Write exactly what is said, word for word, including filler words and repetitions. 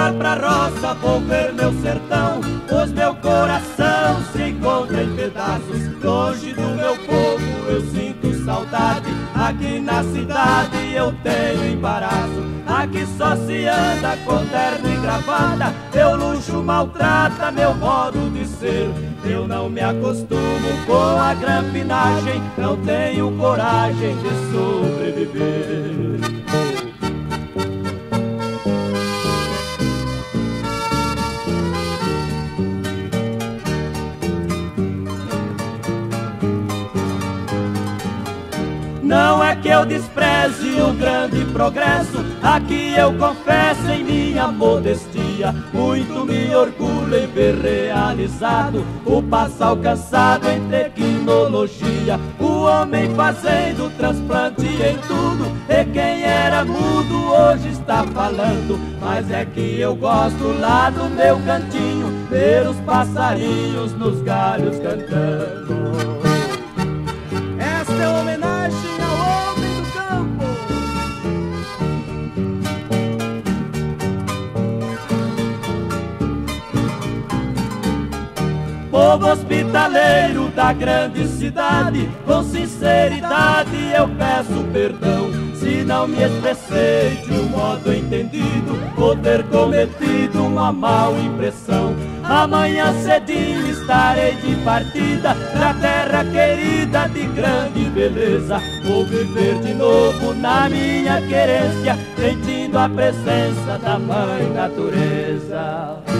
voltar pra roça, vou ver meu sertão, pois meu coração se encontra em pedaços. Longe do meu povo eu sinto saudade, aqui na cidade eu tenho embaraço. Aqui só se anda com terno e gravata, meu luxo maltrata meu modo de ser. Eu não me acostumo com a grampinagem, não tenho coragem de sobreviver. Não é que eu despreze o grande progresso, aqui eu confesso em minha modestia, muito me orgulho em ver realizado o passo alcançado em tecnologia. O homem fazendo transplante em tudo, e quem era mudo hoje está falando. Mas é que eu gosto lá do meu cantinho, ver os passarinhos nos galhos cantando. Esta é uma homenagem ao homem do campo. Povo hospitaleiro da grande cidade, com sinceridade eu peço perdão se não me expressei de um modo entendido, ou ter cometido uma mal impressão. Amanhã cedinho estarei de partida pra terra querida de grande beleza. Vou viver de novo na minha querência, sentindo a presença da mãe natureza.